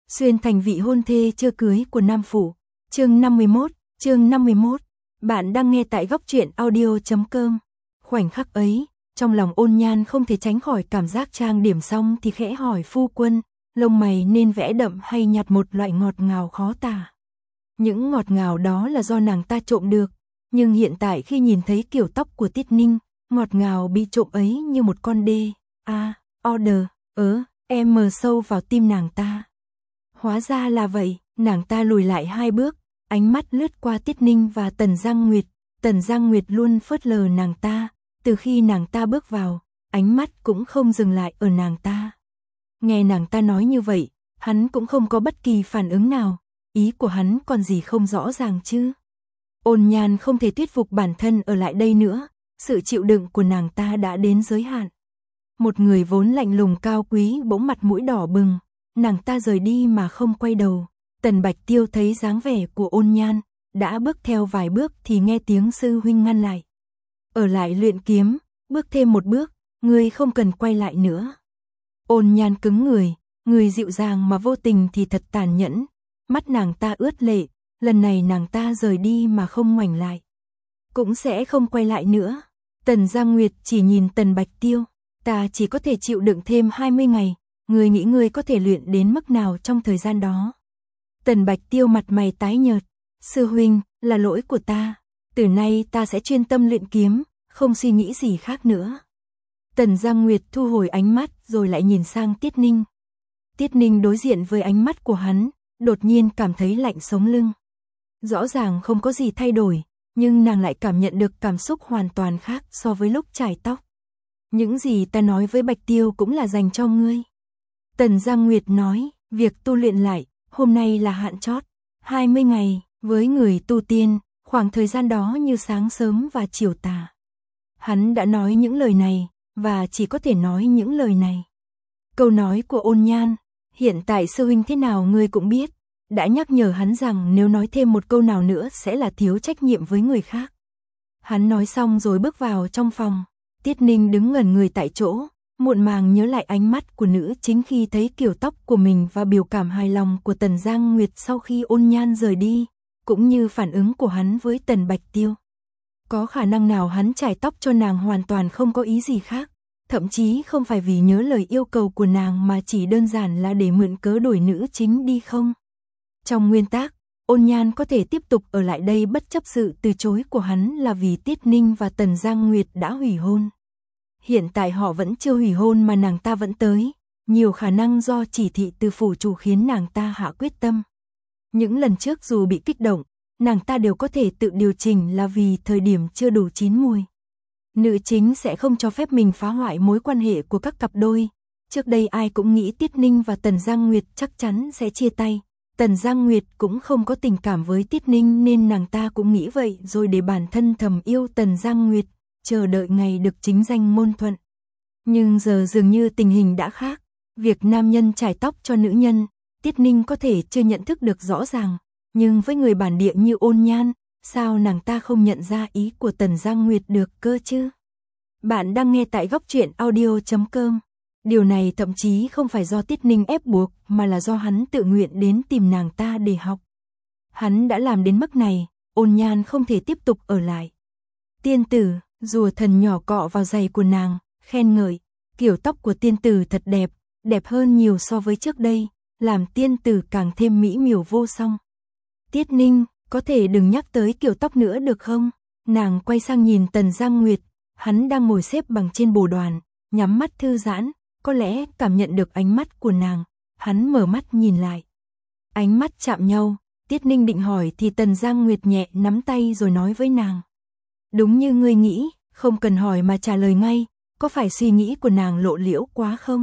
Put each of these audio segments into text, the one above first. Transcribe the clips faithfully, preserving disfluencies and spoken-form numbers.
Xuyên thành vị hôn thê chưa cưới của Nam Phủ. Chương năm mươi mốt, chương năm mươi mốt. Bạn đang nghe tại góc truyện audio chấm com. Khoảnh khắc ấy, trong lòng Ôn Nhan không thể tránh khỏi cảm giác trang điểm xong thì khẽ hỏi phu quân, lông mày nên vẽ đậm hay nhạt, một loại ngọt ngào khó tả. Những ngọt ngào đó là do nàng ta trộm được, nhưng hiện tại khi nhìn thấy kiểu tóc của Tiết Ninh, ngọt ngào bị trộm ấy như một con đê, a, à, order, ớ, em mờ sâu vào tim nàng ta. Hóa ra là vậy, nàng ta lùi lại hai bước, ánh mắt lướt qua Tiết Ninh và Tần Giang Nguyệt. Tần Giang Nguyệt luôn phớt lờ nàng ta, từ khi nàng ta bước vào, ánh mắt cũng không dừng lại ở nàng ta. Nghe nàng ta nói như vậy, hắn cũng không có bất kỳ phản ứng nào, ý của hắn còn gì không rõ ràng chứ. Ôn Nhan không thể thuyết phục bản thân ở lại đây nữa, sự chịu đựng của nàng ta đã đến giới hạn. Một người vốn lạnh lùng cao quý bỗng mặt mũi đỏ bừng, nàng ta rời đi mà không quay đầu. Tần Bạch Tiêu thấy dáng vẻ của Ôn Nhan, đã bước theo vài bước thì nghe tiếng sư huynh ngăn lại. Ở lại luyện kiếm, bước thêm một bước, ngươi không cần quay lại nữa. Ôn Nhan cứng người, người dịu dàng mà vô tình thì thật tàn nhẫn, mắt nàng ta ướt lệ, lần này nàng ta rời đi mà không ngoảnh lại. Cũng sẽ không quay lại nữa. Tần Giang Nguyệt chỉ nhìn Tần Bạch Tiêu, ta chỉ có thể chịu đựng thêm hai mươi ngày, ngươi nghĩ ngươi có thể luyện đến mức nào trong thời gian đó? Tần Bạch Tiêu mặt mày tái nhợt, sư huynh, là lỗi của ta, từ nay ta sẽ chuyên tâm luyện kiếm, không suy nghĩ gì khác nữa. Tần Giang Nguyệt thu hồi ánh mắt rồi lại nhìn sang Tiết Ninh. Tiết Ninh đối diện với ánh mắt của hắn, đột nhiên cảm thấy lạnh sống lưng. Rõ ràng không có gì thay đổi, nhưng nàng lại cảm nhận được cảm xúc hoàn toàn khác so với lúc chải tóc. Những gì ta nói với Bạch Tiêu cũng là dành cho ngươi. Tần Giang Nguyệt nói, việc tu luyện lại, hôm nay là hạn chót, hai mươi ngày, với người tu tiên, khoảng thời gian đó như sáng sớm và chiều tà. Hắn đã nói những lời này, và chỉ có thể nói những lời này. Câu nói của Ôn Nhan, hiện tại sư huynh thế nào ngươi cũng biết, đã nhắc nhở hắn rằng nếu nói thêm một câu nào nữa sẽ là thiếu trách nhiệm với người khác. Hắn nói xong rồi bước vào trong phòng, Tiết Ninh đứng ngẩn người tại chỗ, muộn màng nhớ lại ánh mắt của nữ chính khi thấy kiểu tóc của mình và biểu cảm hài lòng của Tần Giang Nguyệt sau khi Ôn Nhan rời đi, cũng như phản ứng của hắn với Tần Bạch Tiêu. Có khả năng nào hắn chải tóc cho nàng hoàn toàn không có ý gì khác, thậm chí không phải vì nhớ lời yêu cầu của nàng mà chỉ đơn giản là để mượn cớ đuổi nữ chính đi không? Trong nguyên tắc, Ôn Nhan có thể tiếp tục ở lại đây bất chấp sự từ chối của hắn là vì Tiết Ninh và Tần Giang Nguyệt đã hủy hôn. Hiện tại họ vẫn chưa hủy hôn mà nàng ta vẫn tới, nhiều khả năng do chỉ thị từ phủ chủ khiến nàng ta hạ quyết tâm. Những lần trước dù bị kích động, nàng ta đều có thể tự điều chỉnh là vì thời điểm chưa đủ chín mùi. Nữ chính sẽ không cho phép mình phá hoại mối quan hệ của các cặp đôi. Trước đây ai cũng nghĩ Tiết Ninh và Tần Giang Nguyệt chắc chắn sẽ chia tay. Tần Giang Nguyệt cũng không có tình cảm với Tiết Ninh nên nàng ta cũng nghĩ vậy rồi để bản thân thầm yêu Tần Giang Nguyệt, chờ đợi ngày được chính danh môn thuận. Nhưng giờ dường như tình hình đã khác, việc nam nhân chải tóc cho nữ nhân, Tiết Ninh có thể chưa nhận thức được rõ ràng, nhưng với người bản địa như Ôn Nhan, sao nàng ta không nhận ra ý của Tần Giang Nguyệt được cơ chứ? Bạn đang nghe tại góc truyện audio chấm com. Điều này thậm chí không phải do Tiết Ninh ép buộc mà là do hắn tự nguyện đến tìm nàng ta để học. Hắn đã làm đến mức này, Ôn Nhan không thể tiếp tục ở lại. Tiên tử, rùa thần nhỏ cọ vào giày của nàng, khen ngợi, kiểu tóc của tiên tử thật đẹp, đẹp hơn nhiều so với trước đây, làm tiên tử càng thêm mỹ miều vô song. Tiết Ninh, có thể đừng nhắc tới kiểu tóc nữa được không? Nàng quay sang nhìn Tần Giang Nguyệt, hắn đang ngồi xếp bằng trên bồ đoàn, nhắm mắt thư giãn, có lẽ cảm nhận được ánh mắt của nàng, hắn mở mắt nhìn lại. Ánh mắt chạm nhau, Tiết Ninh định hỏi thì Tần Giang Nguyệt nhẹ nắm tay rồi nói với nàng. Đúng như ngươi nghĩ, không cần hỏi mà trả lời ngay, có phải suy nghĩ của nàng lộ liễu quá không?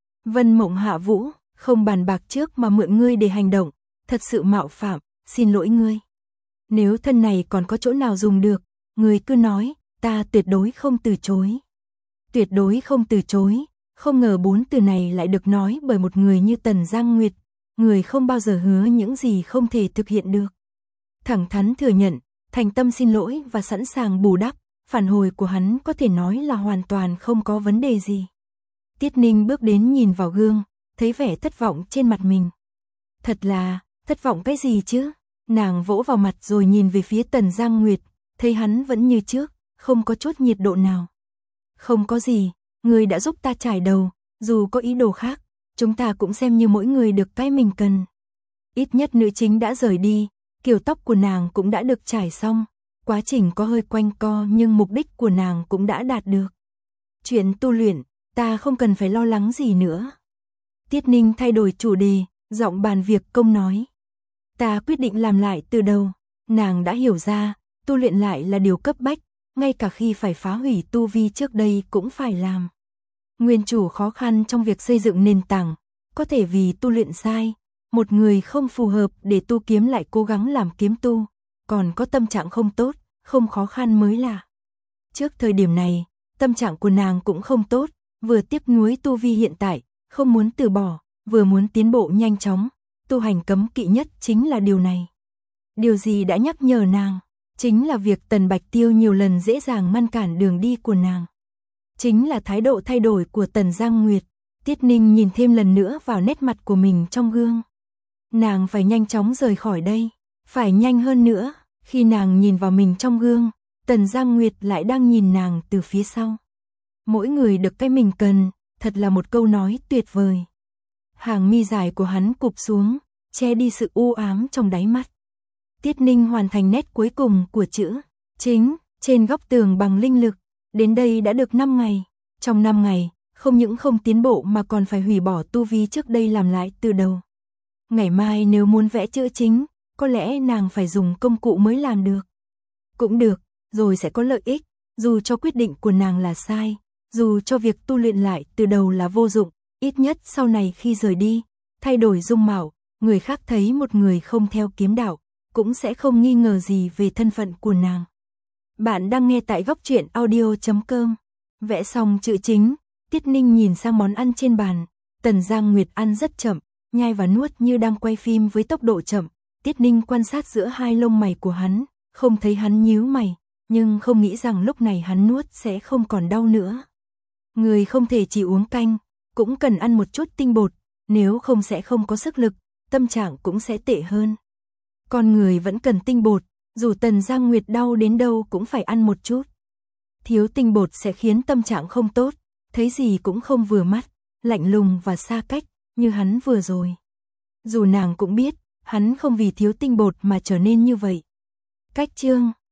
Vân Mộng Hạ Vũ, không bàn bạc trước mà mượn ngươi để hành động, thật sự mạo phạm, xin lỗi ngươi. Nếu thân này còn có chỗ nào dùng được, ngươi cứ nói, ta tuyệt đối không từ chối. Tuyệt đối không từ chối, không ngờ bốn từ này lại được nói bởi một người như Tần Giang Nguyệt, người không bao giờ hứa những gì không thể thực hiện được. Thẳng thắn thừa nhận, thành tâm xin lỗi và sẵn sàng bù đắp, phản hồi của hắn có thể nói là hoàn toàn không có vấn đề gì. Tiết Ninh bước đến nhìn vào gương, thấy vẻ thất vọng trên mặt mình. Thật là, thất vọng cái gì chứ? Nàng vỗ vào mặt rồi nhìn về phía Tần Giang Nguyệt, thấy hắn vẫn như trước, không có chút nhiệt độ nào. Không có gì, người đã giúp ta trải đầu, dù có ý đồ khác, chúng ta cũng xem như mỗi người được cái mình cần. Ít nhất nữ chính đã rời đi, kiểu tóc của nàng cũng đã được trải xong, quá trình có hơi quanh co nhưng mục đích của nàng cũng đã đạt được. Chuyện tu luyện, ta không cần phải lo lắng gì nữa. Tiết Ninh thay đổi chủ đề, giọng bàn việc công nói. Ta quyết định làm lại từ đầu, nàng đã hiểu ra, tu luyện lại là điều cấp bách, ngay cả khi phải phá hủy tu vi trước đây cũng phải làm. Nguyên chủ khó khăn trong việc xây dựng nền tảng, có thể vì tu luyện sai, một người không phù hợp để tu kiếm lại cố gắng làm kiếm tu, còn có tâm trạng không tốt, không khó khăn mới lạ. Trước thời điểm này, tâm trạng của nàng cũng không tốt, vừa tiếc nuối tu vi hiện tại, không muốn từ bỏ, vừa muốn tiến bộ nhanh chóng, tu hành cấm kỵ nhất chính là điều này. Điều gì đã nhắc nhở nàng? Chính là việc Tần Bạch Tiêu nhiều lần dễ dàng ngăn cản đường đi của nàng. Chính là thái độ thay đổi của Tần Giang Nguyệt. Tiết Ninh nhìn thêm lần nữa vào nét mặt của mình trong gương. Nàng phải nhanh chóng rời khỏi đây, phải nhanh hơn nữa. Khi nàng nhìn vào mình trong gương, Tần Giang Nguyệt lại đang nhìn nàng từ phía sau. Mỗi người được cái mình cần, thật là một câu nói tuyệt vời. Hàng mi dài của hắn cụp xuống, che đi sự u ám trong đáy mắt. Tiết Ninh hoàn thành nét cuối cùng của chữ chính trên góc tường bằng linh lực. Đến đây đã được năm ngày. Trong năm ngày, không những không tiến bộ mà còn phải hủy bỏ tu vi trước đây làm lại từ đầu. Ngày mai nếu muốn vẽ chữ chính, có lẽ nàng phải dùng công cụ mới làm được. Cũng được, rồi sẽ có lợi ích, dù cho quyết định của nàng là sai, dù cho việc tu luyện lại từ đầu là vô dụng, ít nhất sau này khi rời đi, thay đổi dung mạo, người khác thấy một người không theo kiếm đạo, cũng sẽ không nghi ngờ gì về thân phận của nàng. Bạn đang nghe tại góc truyện audio chấm com. Vẽ xong chữ chính, Tiết Ninh nhìn sang món ăn trên bàn. Tần Giang Nguyệt ăn rất chậm, nhai và nuốt như đang quay phim với tốc độ chậm. Tiết Ninh quan sát giữa hai lông mày của hắn, không thấy hắn nhíu mày, nhưng không nghĩ rằng lúc này hắn nuốt sẽ không còn đau nữa. Người không thể chỉ uống canh, cũng cần ăn một chút tinh bột, nếu không sẽ không có sức lực, tâm trạng cũng sẽ tệ hơn. Con người vẫn cần tinh bột, dù Tần Giang Nguyệt đau đến đâu cũng phải ăn một chút. Thiếu tinh bột sẽ khiến tâm trạng không tốt, thấy gì cũng không vừa mắt, lạnh lùng và xa cách, như hắn vừa rồi. Dù nàng cũng biết, hắn không vì thiếu tinh bột mà trở nên như vậy. Cách chương